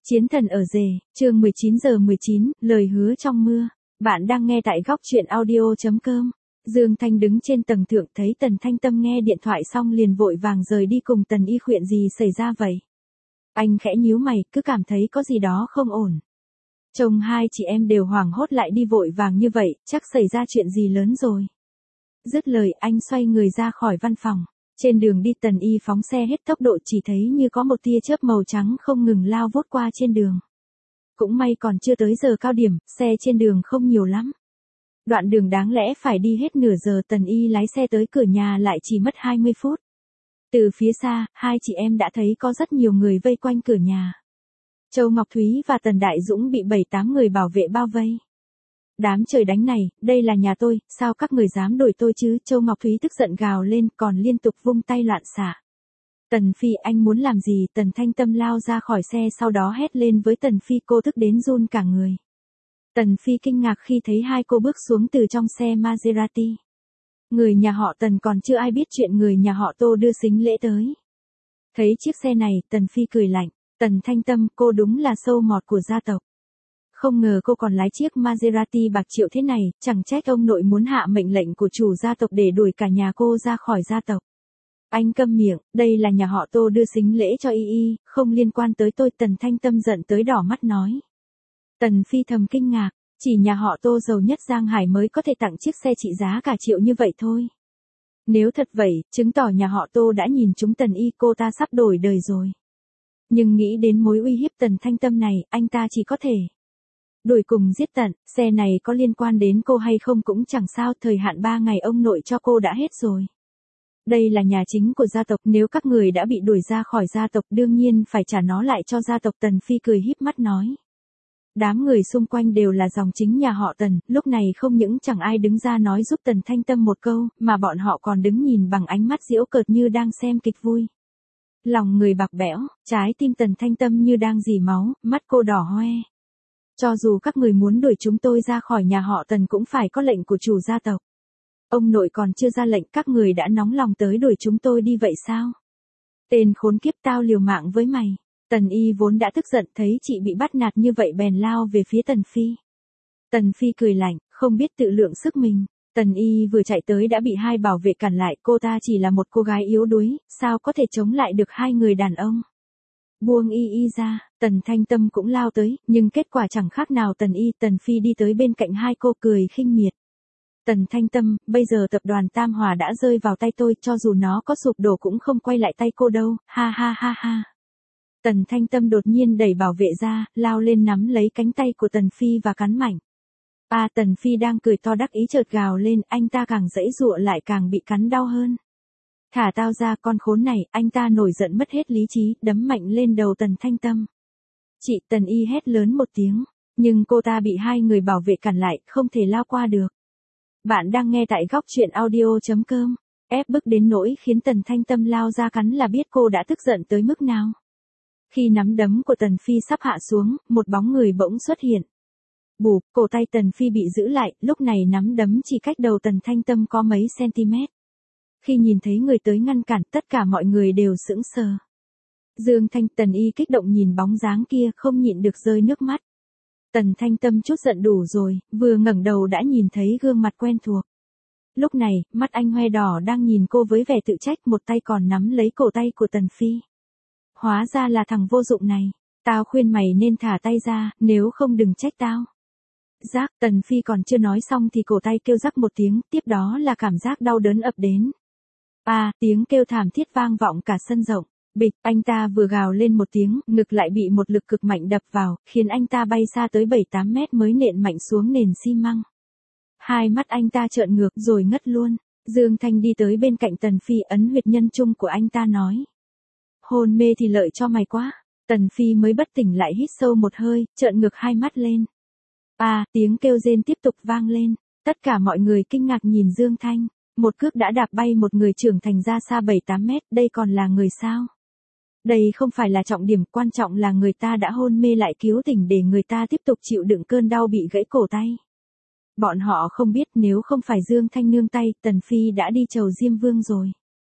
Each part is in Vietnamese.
Chiến thần ở rể, chương 19:19, lời hứa trong mưa. Bạn đang nghe tại góc truyện audio.com. Dương Thanh đứng trên tầng thượng thấy Tần Thanh Tâm nghe điện thoại xong liền vội vàng rời đi cùng Tần Y. Chuyện gì xảy ra vậy? Anh khẽ nhíu mày, cứ cảm thấy có gì đó không ổn. Chồng hai chị em đều hoảng hốt lại đi vội vàng như vậy, chắc xảy ra chuyện gì lớn rồi. Dứt lời anh xoay người ra khỏi văn phòng. Trên đường đi Tần Y phóng xe hết tốc độ, chỉ thấy như có một tia chớp màu trắng không ngừng lao vút qua trên đường. Cũng may còn chưa tới giờ cao điểm, xe trên đường không nhiều lắm. Đoạn đường đáng lẽ phải đi hết nửa giờ, Tần Y lái xe tới cửa nhà lại chỉ mất 20 phút. Từ phía xa, hai chị em đã thấy có rất nhiều người vây quanh cửa nhà. Châu Ngọc Thúy và Tần Đại Dũng bị 7-8 người bảo vệ bao vây. Đám trời đánh này, đây là nhà tôi, sao các người dám đuổi tôi chứ? Châu Ngọc Thúy tức giận gào lên, còn liên tục vung tay loạn xạ. Tần Phi, anh muốn làm gì? Tần Thanh Tâm lao ra khỏi xe sau đó hét lên với Tần Phi, cô tức đến run cả người. Tần Phi kinh ngạc khi thấy hai cô bước xuống từ trong xe Maserati. Người nhà họ Tần còn chưa ai biết chuyện người nhà họ Tô đưa sính lễ tới. Thấy chiếc xe này, Tần Phi cười lạnh, Tần Thanh Tâm, cô đúng là sâu mọt của gia tộc. Không ngờ cô còn lái chiếc Maserati bạc triệu thế này, chẳng trách ông nội muốn hạ mệnh lệnh của chủ gia tộc để đuổi cả nhà cô ra khỏi gia tộc. Anh câm miệng, đây là nhà họ Tô đưa sính lễ cho Y, không liên quan tới tôi. Tần Thanh Tâm giận tới đỏ mắt nói. Tần Phi thầm kinh ngạc, chỉ nhà họ Tô giàu nhất Giang Hải mới có thể tặng chiếc xe trị giá cả triệu như vậy thôi. Nếu thật vậy, chứng tỏ nhà họ Tô đã nhìn trúng Tần Y, cô ta sắp đổi đời rồi. Nhưng nghĩ đến mối uy hiếp Tần Thanh Tâm này, anh ta chỉ có thể đuổi cùng giết tận. Xe này có liên quan đến cô hay không cũng chẳng sao, thời hạn 3 ngày ông nội cho cô đã hết rồi. Đây là nhà chính của gia tộc, nếu các người đã bị đuổi ra khỏi gia tộc đương nhiên phải trả nó lại cho gia tộc. Tần Phi cười híp mắt nói. Đám người xung quanh đều là dòng chính nhà họ Tần, lúc này không những chẳng ai đứng ra nói giúp Tần Thanh Tâm một câu, mà bọn họ còn đứng nhìn bằng ánh mắt giễu cợt như đang xem kịch vui. Lòng người bạc bẽo, trái tim Tần Thanh Tâm như đang rỉ máu, mắt cô đỏ hoe. Cho dù các người muốn đuổi chúng tôi ra khỏi nhà họ Tần cũng phải có lệnh của chủ gia tộc. Ông nội còn chưa ra lệnh, các người đã nóng lòng tới đuổi chúng tôi đi vậy sao? Tên khốn kiếp, tao liều mạng với mày. Tần Y vốn đã tức giận, thấy chị bị bắt nạt như vậy bèn lao về phía Tần Phi. Tần Phi cười lạnh, không biết tự lượng sức mình. Tần Y vừa chạy tới đã bị hai bảo vệ cản lại, cô ta chỉ là một cô gái yếu đuối, sao có thể chống lại được hai người đàn ông. Buông Y ra, Tần Thanh Tâm cũng lao tới, nhưng kết quả chẳng khác nào Tần Y. Tần Phi đi tới bên cạnh hai cô cười khinh miệt. Tần Thanh Tâm, bây giờ tập đoàn Tam Hòa đã rơi vào tay tôi, cho dù nó có sụp đổ cũng không quay lại tay cô đâu, ha ha ha ha. Tần Thanh Tâm đột nhiên đẩy bảo vệ ra, lao lên nắm lấy cánh tay của Tần Phi và cắn mạnh. Tần Phi đang cười to đắc ý chợt gào lên, anh ta càng giãy giụa lại càng bị cắn đau hơn. Thả tao ra, con khốn này. Anh ta nổi giận mất hết lý trí, đấm mạnh lên đầu Tần Thanh Tâm. Chị, Tần Y hét lớn một tiếng, nhưng cô ta bị hai người bảo vệ cản lại, không thể lao qua được. Bạn đang nghe tại góc truyện audio.com. Ép bức đến nỗi khiến Tần Thanh Tâm lao ra cắn là biết cô đã tức giận tới mức nào. Khi nắm đấm của Tần Phi sắp hạ xuống, một bóng người bỗng xuất hiện. Bụp, cổ tay Tần Phi bị giữ lại, lúc này nắm đấm chỉ cách đầu Tần Thanh Tâm có mấy cm. Khi nhìn thấy người tới ngăn cản, tất cả mọi người đều sững sờ. Dương Thanh, Tần Y kích động nhìn bóng dáng kia, không nhịn được rơi nước mắt. Tần Thanh Tâm chút giận đủ rồi, vừa ngẩng đầu đã nhìn thấy gương mặt quen thuộc. Lúc này, mắt anh hoe đỏ đang nhìn cô với vẻ tự trách, một tay còn nắm lấy cổ tay của Tần Phi. Hóa ra là thằng vô dụng này, tao khuyên mày nên thả tay ra, nếu không đừng trách tao. Rác, Tần Phi còn chưa nói xong thì cổ tay kêu rắc một tiếng, tiếp đó là cảm giác đau đớn ập đến. Tiếng kêu thảm thiết vang vọng cả sân rộng. Bịch, anh ta vừa gào lên một tiếng, ngực lại bị một lực cực mạnh đập vào, khiến anh ta bay xa tới 7-8 mét mới nện mạnh xuống nền xi măng. Hai mắt anh ta trợn ngược rồi ngất luôn. Dương Thanh đi tới bên cạnh Tần Phi, ấn huyệt nhân trung của anh ta nói. Hôn mê thì lợi cho mày quá. Tần Phi mới bất tỉnh lại hít sâu một hơi, trợn ngược hai mắt lên. Tiếng kêu rên tiếp tục vang lên. Tất cả mọi người kinh ngạc nhìn Dương Thanh. Một cước đã đạp bay một người trưởng thành ra xa 7-8 mét, đây còn là người sao? Đây không phải là trọng điểm, quan trọng là người ta đã hôn mê lại cứu tỉnh để người ta tiếp tục chịu đựng cơn đau bị gãy cổ tay. Bọn họ không biết nếu không phải Dương Thanh nương tay, Tần Phi đã đi chầu Diêm Vương rồi.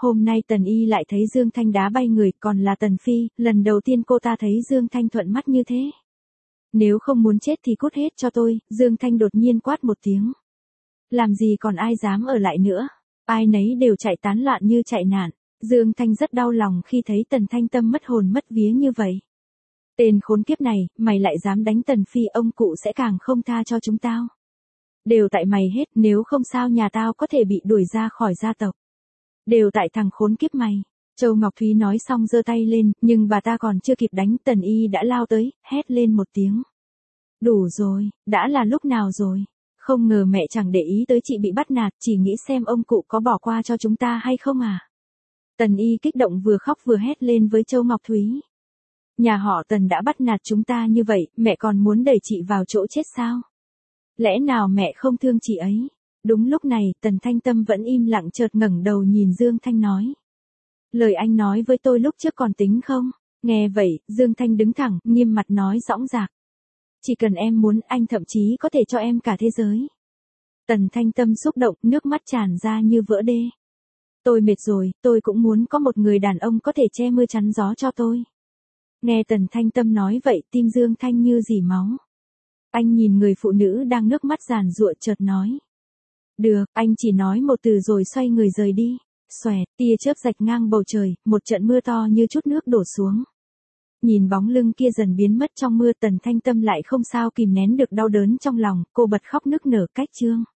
Hôm nay Tần Y lại thấy Dương Thanh đá bay người, còn là Tần Phi, lần đầu tiên cô ta thấy Dương Thanh thuận mắt như thế. Nếu không muốn chết thì cút hết cho tôi, Dương Thanh đột nhiên quát một tiếng. Làm gì còn ai dám ở lại nữa, ai nấy đều chạy tán loạn như chạy nạn. Dương Thanh rất đau lòng khi thấy Tần Thanh Tâm mất hồn mất vía như vậy. Tên khốn kiếp này, mày lại dám đánh Tần Phi, ông cụ sẽ càng không tha cho chúng tao. Đều tại mày hết, nếu không sao nhà tao có thể bị đuổi ra khỏi gia tộc. Đều tại thằng khốn kiếp mày. Châu Ngọc Thúy nói xong giơ tay lên, nhưng bà ta còn chưa kịp đánh, Tần Y đã lao tới, hét lên một tiếng. Đủ rồi, đã là lúc nào rồi? Không ngờ mẹ chẳng để ý tới chị bị bắt nạt, chỉ nghĩ xem ông cụ có bỏ qua cho chúng ta hay không à? Tần Y kích động vừa khóc vừa hét lên với Châu Ngọc Thúy. Nhà họ Tần đã bắt nạt chúng ta như vậy, mẹ còn muốn đẩy chị vào chỗ chết sao? Lẽ nào mẹ không thương chị ấy? Đúng lúc này, Tần Thanh Tâm vẫn im lặng, chợt ngẩng đầu nhìn Dương Thanh nói. Lời anh nói với tôi lúc trước còn tính không? Nghe vậy, Dương Thanh đứng thẳng, nghiêm mặt nói dõng dạc. Chỉ cần em muốn, anh thậm chí có thể cho em cả thế giới. Tần Thanh Tâm xúc động, nước mắt tràn ra như vỡ đê. Tôi mệt rồi, tôi cũng muốn có một người đàn ông có thể che mưa chắn gió cho tôi. Nghe Tần Thanh Tâm nói vậy, tim Dương Thanh như dỉ máu. Anh nhìn người phụ nữ đang nước mắt giàn giụa, chợt nói. Được, anh chỉ nói một từ rồi xoay người rời đi. Xoẹt, tia chớp rạch ngang bầu trời, một trận mưa to như chút nước đổ xuống. Nhìn bóng lưng kia dần biến mất trong mưa, Tần Thanh Tâm lại không sao kìm nén được đau đớn trong lòng, cô bật khóc nức nở. Cách chương